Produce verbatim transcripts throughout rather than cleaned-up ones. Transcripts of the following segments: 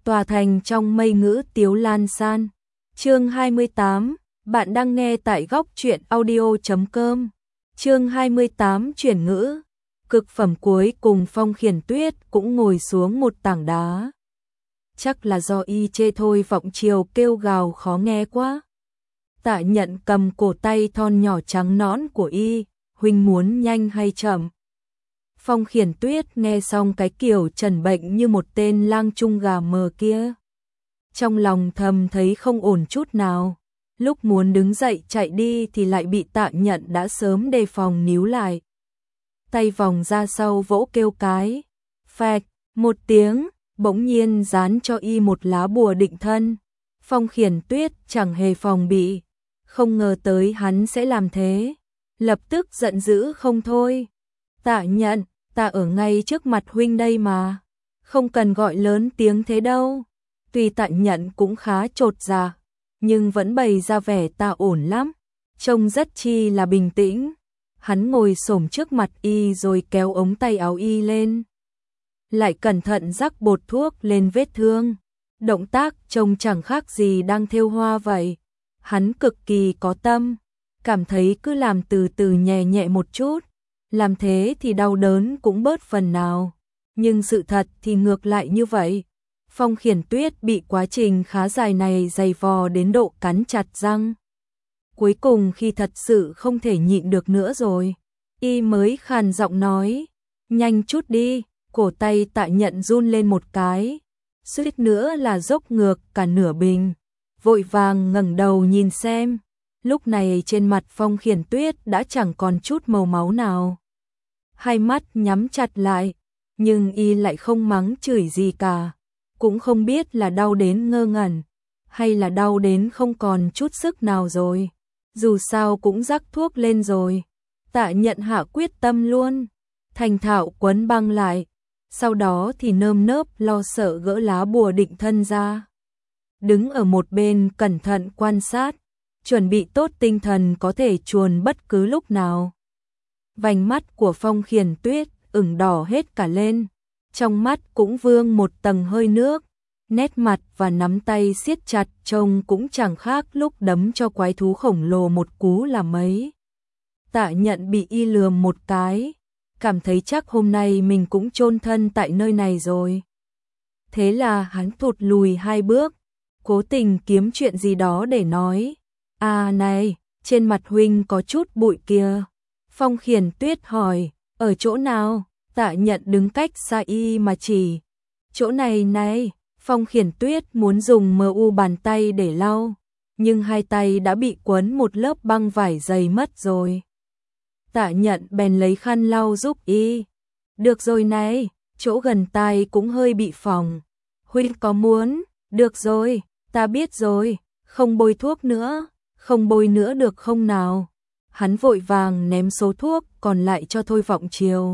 tòa thành trong mây ngữ tiếu lan san. Chương hai mươi tám, bạn đang nghe tại góc truyện audio chấm com. Chương hai mươi tám chuyển ngữ. Cực phẩm cuối cùng Phong Khiển Tuyết cũng ngồi xuống một tảng đá. Chắc là do y chê thôi, vọng chiều kêu gào khó nghe quá. Tạ Nhận cầm cổ tay thon nhỏ trắng nõn của y, huynh muốn nhanh hay chậm? Phong Khiển Tuyết nghe xong cái kiểu trần bệnh như một tên lang trung gà mờ kia. Trong lòng thầm thấy không ổn chút nào. Lúc muốn đứng dậy chạy đi thì lại bị Tạ Nhận đã sớm đề phòng níu lại. Tay vòng ra sau vỗ kêu cái. Phạch, một tiếng, bỗng nhiên dán cho y một lá bùa định thân. Phong Khiển Tuyết chẳng hề phòng bị. Không ngờ tới hắn sẽ làm thế. Lập tức giận dữ không thôi. Tạ Nhận, ta ở ngay trước mặt huynh đây mà. Không cần gọi lớn tiếng thế đâu. Tuy Tạ Nhận cũng khá chột dạ, nhưng vẫn bày ra vẻ ta ổn lắm. Trông rất chi là bình tĩnh. Hắn ngồi xổm trước mặt y rồi kéo ống tay áo y lên. Lại cẩn thận rắc bột thuốc lên vết thương. Động tác trông chẳng khác gì đang thêu hoa vậy. Hắn cực kỳ có tâm. Cảm thấy cứ làm từ từ nhẹ nhẹ một chút. Làm thế thì đau đớn cũng bớt phần nào. Nhưng sự thật thì ngược lại như vậy. Phong Khiển Tuyết bị quá trình khá dài này dày vò đến độ cắn chặt răng. Cuối cùng khi thật sự không thể nhịn được nữa rồi, y mới khàn giọng nói, nhanh chút đi. Cổ tay Tạ Nhận run lên một cái, suýt nữa là dốc ngược cả nửa bình. Vội vàng ngẩng đầu nhìn xem, lúc này trên mặt Phong Khiển Tuyết đã chẳng còn chút màu máu nào. Hai mắt nhắm chặt lại, nhưng y lại không mắng chửi gì cả. Cũng không biết là đau đến ngơ ngẩn, hay là đau đến không còn chút sức nào rồi. Dù sao cũng rắc thuốc lên rồi. Tạ Nhận hạ quyết tâm luôn, thành thạo quấn băng lại. Sau đó thì nơm nớp lo sợ gỡ lá bùa định thân ra. Đứng ở một bên cẩn thận quan sát, chuẩn bị tốt tinh thần có thể chuồn bất cứ lúc nào. Vành mắt của Phong Khiển Tuyết ửng đỏ hết cả lên. Trong mắt cũng vương một tầng hơi nước, nét mặt và nắm tay siết chặt trông cũng chẳng khác lúc đấm cho quái thú khổng lồ một cú là mấy. Tạ Nhận bị y lườm một cái, cảm thấy chắc hôm nay mình cũng chôn thân tại nơi này rồi. Thế là hắn thụt lùi hai bước, cố tình kiếm chuyện gì đó để nói. À này, trên mặt huynh có chút bụi kìa. Phong Khiển Tuyết hỏi, ở chỗ nào? Tạ Nhận đứng cách xa y mà chỉ. Chỗ này này. Phong Khiển Tuyết muốn dùng mờ u bàn tay để lau, nhưng hai tay đã bị quấn một lớp băng vải dày mất rồi. Tạ Nhận bèn lấy khăn lau giúp y. Được rồi này, chỗ gần tai cũng hơi bị phồng. Huynh có muốn? Được rồi, ta biết rồi, không bôi thuốc nữa, không bôi nữa được không nào? Hắn vội vàng ném số thuốc còn lại cho Thôi Vọng Chiều.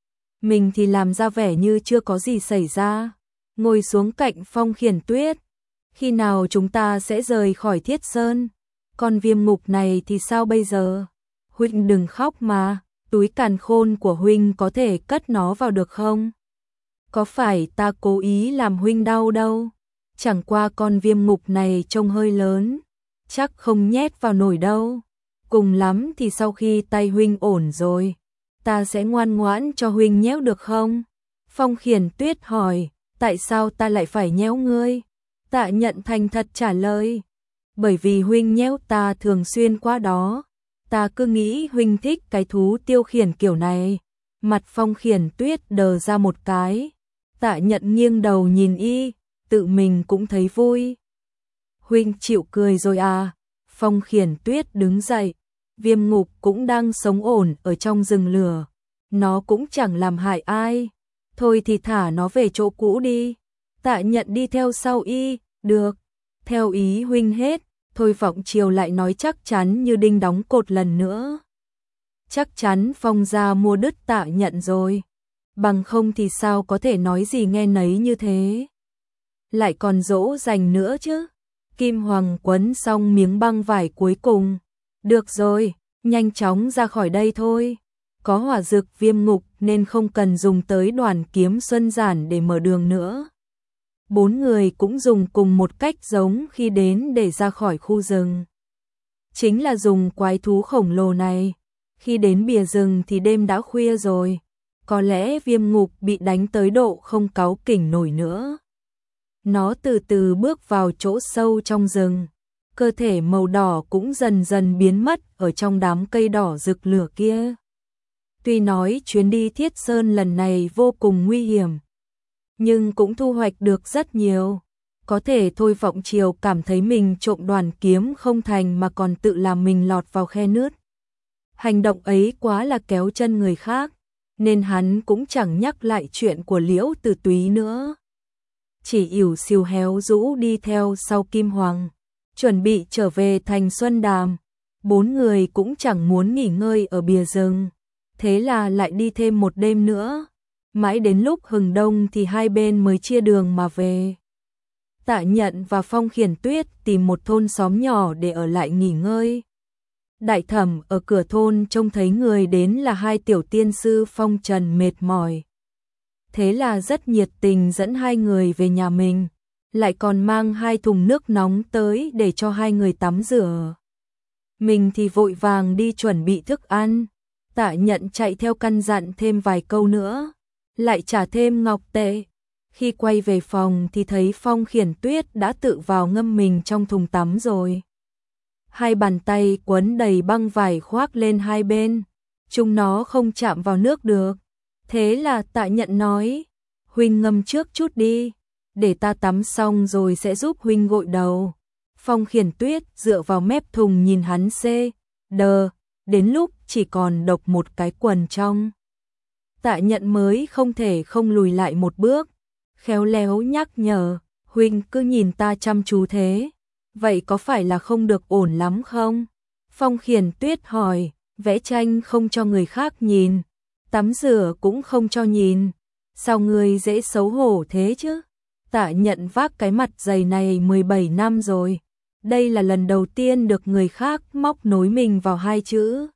Mình thì làm ra vẻ như chưa có gì xảy ra. Ngồi xuống cạnh Phong Khiển Tuyết. Khi nào chúng ta sẽ rời khỏi Thiết Sơn? Còn viêm ngục này thì sao bây giờ? Huynh đừng khóc mà, túi càn khôn của huynh có thể cất nó vào được không? Có phải ta cố ý làm huynh đau đâu? Chẳng qua con viêm ngục này trông hơi lớn, chắc không nhét vào nổi đâu. Cùng lắm thì sau khi tay huynh ổn rồi, ta sẽ ngoan ngoãn cho huynh nhéo được không? Phong Khiển Tuyết hỏi. Tại sao ta lại phải nhéo ngươi? Tạ Nhận thành thật trả lời. Bởi vì huynh nhéo ta thường xuyên quá đó. Ta cứ nghĩ huynh thích cái thú tiêu khiển kiểu này. Mặt Phong Khiển Tuyết đờ ra một cái. Tạ Nhận nghiêng đầu nhìn y, tự mình cũng thấy vui. Huynh chịu cười rồi à? Phong Khiển Tuyết đứng dậy. Viêm ngục cũng đang sống ổn ở trong rừng lửa. Nó cũng chẳng làm hại ai. Thôi thì thả nó về chỗ cũ đi. Tạ Nhận đi theo sau y. Được, theo ý huynh hết. Thôi Vọng Chiều lại nói chắc chắn như đinh đóng cột lần nữa. Chắc chắn Phong gia mua đứt Tạ Nhận rồi. Bằng không thì sao có thể nói gì nghe nấy như thế. Lại còn dỗ dành nữa chứ. Kim Hoàng quấn xong miếng băng vải cuối cùng. Được rồi, nhanh chóng ra khỏi đây thôi. Có hỏa dược viêm ngục nên không cần dùng tới đoàn kiếm xuân giản để mở đường nữa. bốn người cũng dùng cùng một cách giống khi đến để ra khỏi khu rừng. Chính là dùng quái thú khổng lồ này. Khi đến bìa rừng thì đêm đã khuya rồi, có lẽ Viêm Ngục bị đánh tới độ không cáu kỉnh nổi nữa. Nó từ từ bước vào chỗ sâu trong rừng, cơ thể màu đỏ cũng dần dần biến mất ở trong đám cây đỏ rực lửa kia. Tuy nói chuyến đi Thiết Sơn lần này vô cùng nguy hiểm, nhưng cũng thu hoạch được rất nhiều. Có thể thôi Vọng Triều cảm thấy mình trộm đoàn kiếm không thành mà còn tự làm mình lọt vào khe nứt. Hành động ấy quá là kéo chân người khác, nên hắn cũng chẳng nhắc lại chuyện của Liễu Tử Túy nữa. Chỉ ỉu xìu héo rũ đi theo sau Kim Hoàng, chuẩn bị trở về thành Xuân Đàm. Bốn người cũng chẳng muốn nghỉ ngơi ở bìa rừng, thế là lại đi thêm một đêm nữa. Mãi đến lúc hừng đông thì hai bên mới chia đường mà về. Tạ Nhận và Phong Khiển Tuyết tìm một thôn xóm nhỏ để ở lại nghỉ ngơi. Đại thẩm ở cửa thôn trông thấy người đến là hai tiểu tiên sư phong trần mệt mỏi. Thế là rất nhiệt tình dẫn hai người về nhà mình, lại còn mang hai thùng nước nóng tới để cho hai người tắm rửa. Mình thì vội vàng đi chuẩn bị thức ăn. Tạ Nhận chạy theo căn dặn thêm vài câu nữa, lại trả thêm ngọc tệ. Khi quay về phòng thì thấy Phong Khiển Tuyết đã tự vào ngâm mình trong thùng tắm rồi. Hai bàn tay quấn đầy băng vải khoác lên hai bên, chúng nó không chạm vào nước được. Thế là Tạ Nhận nói, huynh ngâm trước chút đi, để ta tắm xong rồi sẽ giúp huynh gội đầu. Phong Khiển Tuyết dựa vào mép thùng nhìn hắn xê, đờ, đến lúc chỉ còn độc một cái quần trong. Tạ Nhận mới không thể không lùi lại một bước, khéo léo nhắc nhở, huynh cứ nhìn ta chăm chú thế, vậy có phải là không được ổn lắm không? Phong Khiển Tuyết hỏi, vẽ tranh không cho người khác nhìn, tắm rửa cũng không cho nhìn, sao ngươi dễ xấu hổ thế chứ? Tạ Nhận vác cái mặt dày này mười bảy năm rồi, đây là lần đầu tiên được người khác móc nối mình vào hai chữ.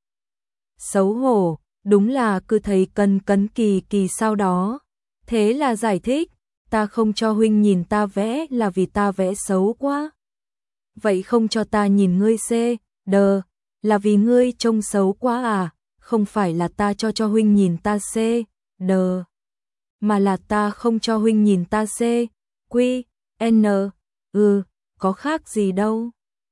Xấu hổ, đúng là cứ thấy cân cấn kỳ kỳ sau đó. Thế là giải thích, ta không cho huynh nhìn ta vẽ là vì ta vẽ xấu quá. Vậy không cho ta nhìn ngươi xê, đờ, là vì ngươi trông xấu quá à? Không phải là ta cho cho huynh nhìn ta xê, đờ, mà là ta không cho huynh nhìn ta xê, quy, n, ừ, có khác gì đâu.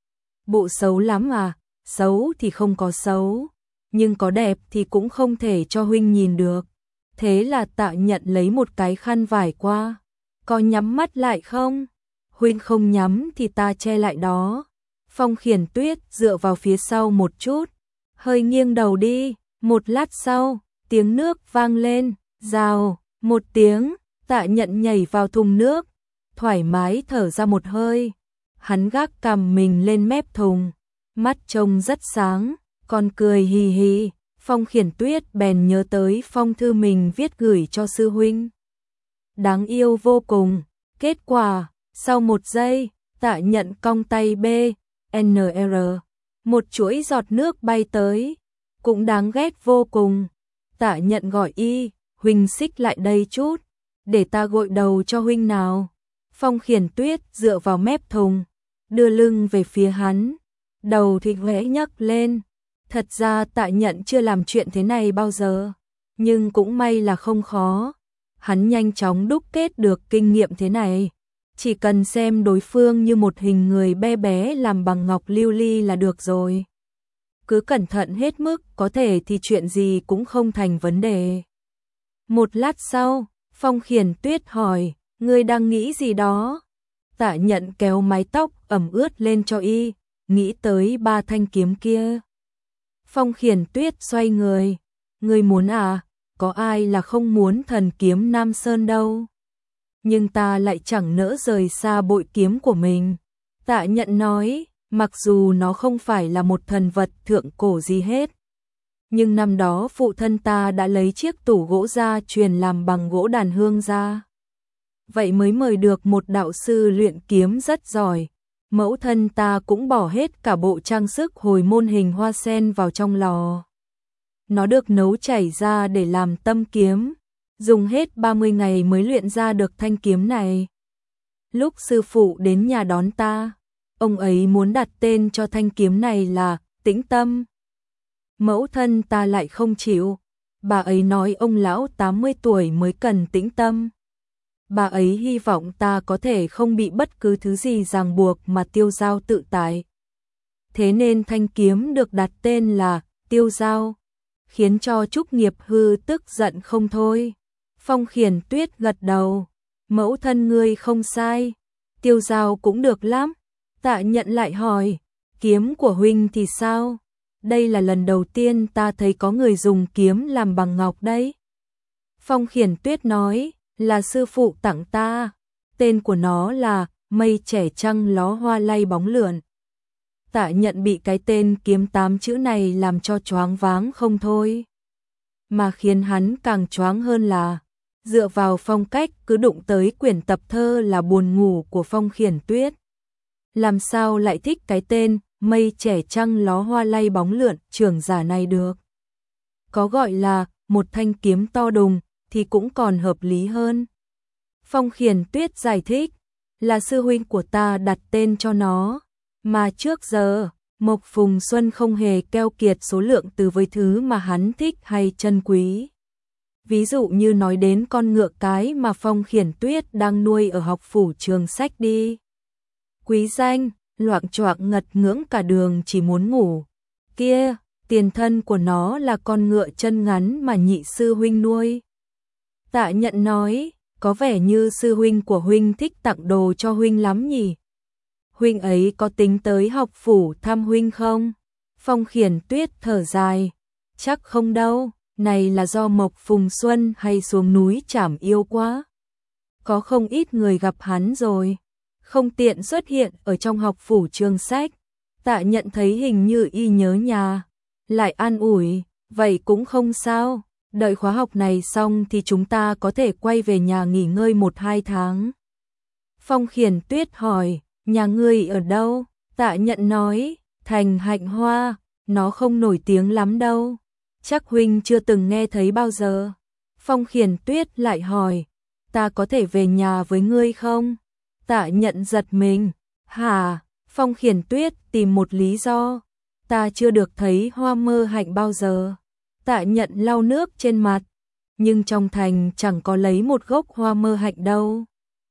Bộ xấu lắm à? Xấu thì không có xấu, nhưng có đẹp thì cũng không thể cho huynh nhìn được. Thế là Tạ Nhận lấy một cái khăn vải qua, có nhắm mắt lại không? Huynh không nhắm thì ta che lại đó. Phong Khiển Tuyết dựa vào phía sau một chút, hơi nghiêng đầu đi. Một lát sau, tiếng nước vang lên, rào, một tiếng, Tạ Nhận nhảy vào thùng nước, thoải mái thở ra một hơi. Hắn gác cằm mình lên mép thùng, mắt trông rất sáng, còn cười hì hì. Phong Khiển Tuyết bèn nhớ tới phong thư mình viết gửi cho sư huynh. Đáng yêu vô cùng. Kết quả, sau một giây, Tạ Nhận cong tay B, N R, một chuỗi giọt nước bay tới. Cũng đáng ghét vô cùng. Tạ Nhận gọi y, huynh xích lại đây chút, để ta gội đầu cho huynh nào. Phong Khiển Tuyết dựa vào mép thùng, đưa lưng về phía hắn, đầu thì khẽ nhấc lên. Thật ra Tạ Nhận chưa làm chuyện thế này bao giờ, nhưng cũng may là không khó. Hắn nhanh chóng đúc kết được kinh nghiệm thế này, chỉ cần xem đối phương như một hình người bé bé làm bằng ngọc lưu ly là được rồi. Cứ cẩn thận hết mức có thể thì chuyện gì cũng không thành vấn đề. Một lát sau, Phong Khiển Tuyết hỏi, ngươi đang nghĩ gì đó? Tạ Nhận kéo mái tóc ẩm ướt lên cho y, nghĩ tới ba thanh kiếm kia. Phong Khiển Tuyết xoay người, ngươi muốn à, có ai là không muốn thần kiếm Nam Sơn đâu. Nhưng ta lại chẳng nỡ rời xa bội kiếm của mình. Tạ Nhận nói, mặc dù nó không phải là một thần vật thượng cổ gì hết, nhưng năm đó phụ thân ta đã lấy chiếc tủ gỗ ra truyền làm bằng gỗ đàn hương ra. Vậy mới mời được một đạo sư luyện kiếm rất giỏi. Mẫu thân ta cũng bỏ hết cả bộ trang sức hồi môn hình hoa sen vào trong lò. Nó được nấu chảy ra để làm tâm kiếm, dùng hết ba mươi ngày mới luyện ra được thanh kiếm này. lúc sư phụ đến nhà đón ta, ông ấy muốn đặt tên cho thanh kiếm này là Tĩnh Tâm. Mẫu thân ta lại không chịu, bà ấy nói ông lão tám mươi tuổi mới cần tĩnh tâm. Bà ấy hy vọng ta có thể không bị bất cứ thứ gì ràng buộc mà tiêu dao tự tại. Thế nên thanh kiếm được đặt tên là Tiêu Dao, khiến cho Trúc Nghiệp Hư tức giận không thôi. Phong Khiển Tuyết gật đầu, mẫu thân ngươi không sai, Tiêu Dao cũng được lắm. Tạ Nhận lại hỏi, kiếm của huynh thì sao? Đây là lần đầu tiên ta thấy có người dùng kiếm làm bằng ngọc đấy. Phong Khiển Tuyết nói, là sư phụ tặng ta, tên của nó là Mây Trẻ Trăng Ló Hoa Lay Bóng Lượn. Tạ Nhận bị cái tên kiếm tám chữ này làm cho choáng váng không thôi. Mà khiến hắn càng choáng hơn là, dựa vào phong cách cứ đụng tới quyển tập thơ là buồn ngủ của Phong Khiển Tuyết, làm sao lại thích cái tên Mây Trẻ Trăng Ló Hoa Lay Bóng Lượn trưởng giả này được. Có gọi là một thanh kiếm to đùng thì cũng còn hợp lý hơn. Phong Khiển Tuyết giải thích, là sư huynh của ta đặt tên cho nó, mà trước giờ Mộc Phùng Xuân không hề keo kiệt số lượng từ với thứ mà hắn thích hay trân quý. Ví dụ như nói đến con ngựa cái mà Phong Khiển Tuyết đang nuôi ở học phủ Trường Sách đi. Quý danh, loạng choạng ngật ngưỡng cả đường chỉ muốn ngủ. Kia, tiền thân của nó là con ngựa chân ngắn mà nhị sư huynh nuôi. Tạ Nhận nói, có vẻ như sư huynh của huynh thích tặng đồ cho huynh lắm nhỉ. Huynh ấy có tính tới học phủ thăm huynh không? Phong Khiển Tuyết thở dài, chắc không đâu, này là do Mộc Phùng Xuân hay xuống núi Trảm Yêu quá. Có không ít người gặp hắn rồi, không tiện xuất hiện ở trong học phủ Trường Sách. Tạ Nhận thấy hình như y nhớ nhà, lại an ủi, vậy cũng không sao, đợi khóa học này xong thì chúng ta có thể quay về nhà nghỉ ngơi một hai tháng. Phong Khiển Tuyết hỏi, nhà ngươi ở đâu? Tạ Nhận nói, thành Hạnh Hoa, nó không nổi tiếng lắm đâu, chắc huynh chưa từng nghe thấy bao giờ. Phong Khiển Tuyết lại hỏi, ta có thể về nhà với ngươi không? Tạ Nhận giật mình, hả? Phong Khiển Tuyết tìm một lý do, ta chưa được thấy hoa mơ hạnh bao giờ. Tạ Nhận lau nước trên mặt, nhưng trong thành chẳng có lấy một gốc hoa mơ hạnh đâu.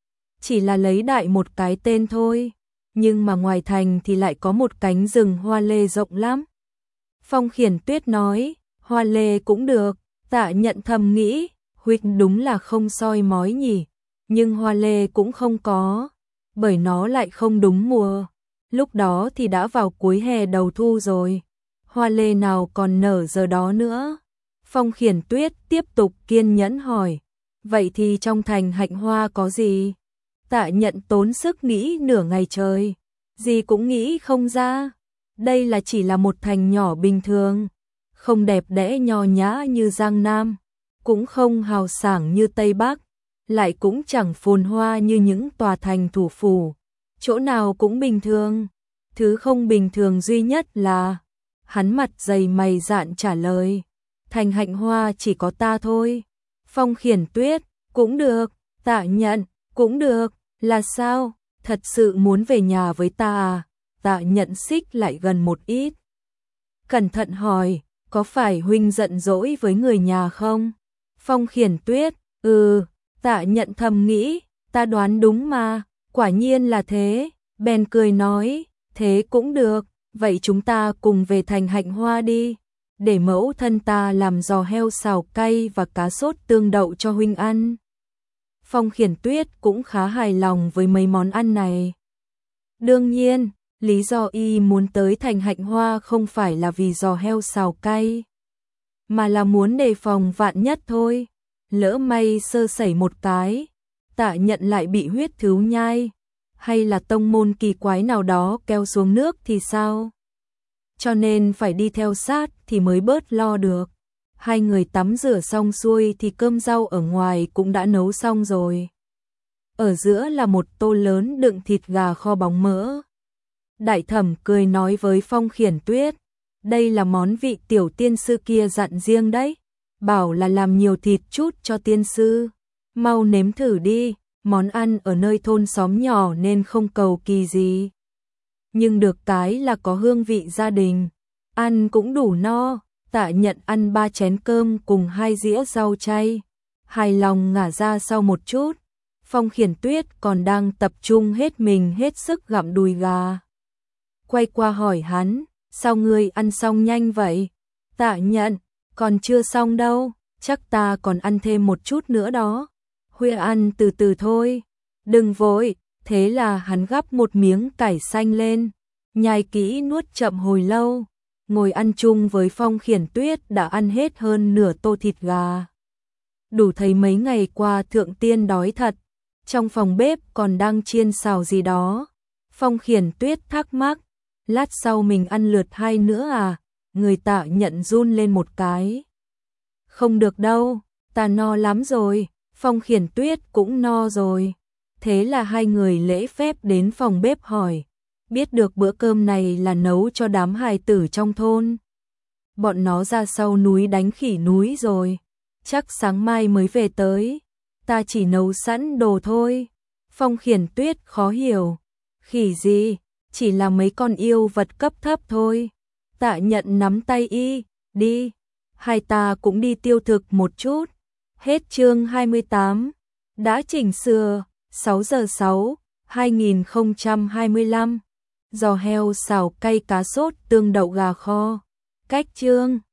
Chỉ là lấy đại một cái tên thôi, nhưng mà ngoài thành thì lại có một cánh rừng hoa lê rộng lắm. Phong Khiển Tuyết nói, hoa lê cũng được. Tạ Nhận thầm nghĩ, huynh đúng là không soi mói nhỉ, nhưng hoa lê cũng không có, bởi nó lại không đúng mùa. Lúc đó thì đã vào cuối hè đầu thu rồi, hoa lê nào còn nở giờ đó nữa. Phong Khiển Tuyết tiếp tục kiên nhẫn hỏi, vậy thì trong thành Hạnh Hoa có gì? Tạ Nhận tốn sức nghĩ nửa ngày trời, gì cũng nghĩ không ra. Đây là chỉ là một thành nhỏ bình thường, không đẹp đẽ nho nhã như Giang Nam, cũng không hào sảng như Tây Bắc, lại cũng chẳng phồn hoa như những tòa thành thủ phủ, chỗ nào cũng bình thường. Thứ không bình thường duy nhất là, hắn mặt dày mày dạn trả lời, thành Hạnh Hoa chỉ có ta thôi. Phong Khiển Tuyết, cũng được. Tạ Nhận, cũng được. Là sao? Thật sự muốn về nhà với ta à? Tạ Nhận xích lại gần một ít, cẩn thận hỏi, có phải huynh giận dỗi với người nhà không? Phong Khiển Tuyết, ừ. Tạ Nhận thầm nghĩ, ta đoán đúng mà, quả nhiên là thế. Bèn cười nói, thế cũng được, vậy chúng ta cùng về thành Hạnh Hoa đi, để mẫu thân ta làm giò heo xào cay và cá sốt tương đậu cho huynh ăn. Phong Khiển Tuyết cũng khá hài lòng với mấy món ăn này. Đương nhiên, lý do y muốn tới thành Hạnh Hoa không phải là vì giò heo xào cay, mà là muốn đề phòng vạn nhất thôi. Lỡ may sơ sẩy một cái, Tạ Nhận lại bị huyết thứu nhai, hay là tông môn kỳ quái nào đó kéo xuống nước thì sao? Cho nên phải đi theo sát thì mới bớt lo được. Hai người tắm rửa xong xuôi thì cơm rau ở ngoài cũng đã nấu xong rồi. Ở giữa là một tô lớn đựng thịt gà kho bóng mỡ. Đại Thẩm cười nói với Phong Khiển Tuyết, đây là món vị tiểu tiên sư kia dặn riêng đấy, bảo là làm nhiều thịt chút cho tiên sư, mau nếm thử đi. món ăn ở nơi thôn xóm nhỏ nên không cầu kỳ gì. Nhưng được cái là có hương vị gia đình, ăn cũng đủ no. Tạ Nhận ăn ba chén cơm cùng hai dĩa rau chay, hài lòng ngả ra sau một chút. Phong Khiển Tuyết còn đang tập trung hết mình hết sức gặm đùi gà. Quay qua hỏi hắn, sao ngươi ăn xong nhanh vậy? Tạ Nhận, còn chưa xong đâu, chắc ta còn ăn thêm một chút nữa đó. Huệ ăn từ từ thôi, đừng vội. Thế là hắn gắp một miếng cải xanh lên, nhai kỹ nuốt chậm hồi lâu. Ngồi ăn chung với Phong Khiển Tuyết đã ăn hết hơn nửa tô thịt gà. Đủ thấy mấy ngày qua Thượng Tiên đói thật. Trong phòng bếp còn đang chiên xào gì đó. Phong Khiển Tuyết thắc mắc, lát sau mình ăn lượt hai nữa à? Người Tạ Nhận run lên một cái. Không được đâu, ta no lắm rồi. Phong Khiển Tuyết cũng no rồi. Thế là hai người lễ phép đến phòng bếp hỏi. Biết được bữa cơm này là nấu cho đám hài tử trong thôn. Bọn nó ra sau núi đánh khỉ núi rồi. Chắc sáng mai mới về tới. Ta chỉ nấu sẵn đồ thôi. Phong Khiển Tuyết khó hiểu. Khỉ gì? Chỉ là mấy con yêu vật cấp thấp thôi. Tạ Nhận nắm tay y, đi. Hai ta cũng đi tiêu thực một chút. Hết chương hai mươi tám. Đã chỉnh sửa. sáu giờ sáu, hai nghìn không trăm hai mươi lăm. Giò heo xào cay cá sốt tương đậu gà kho. Cách chương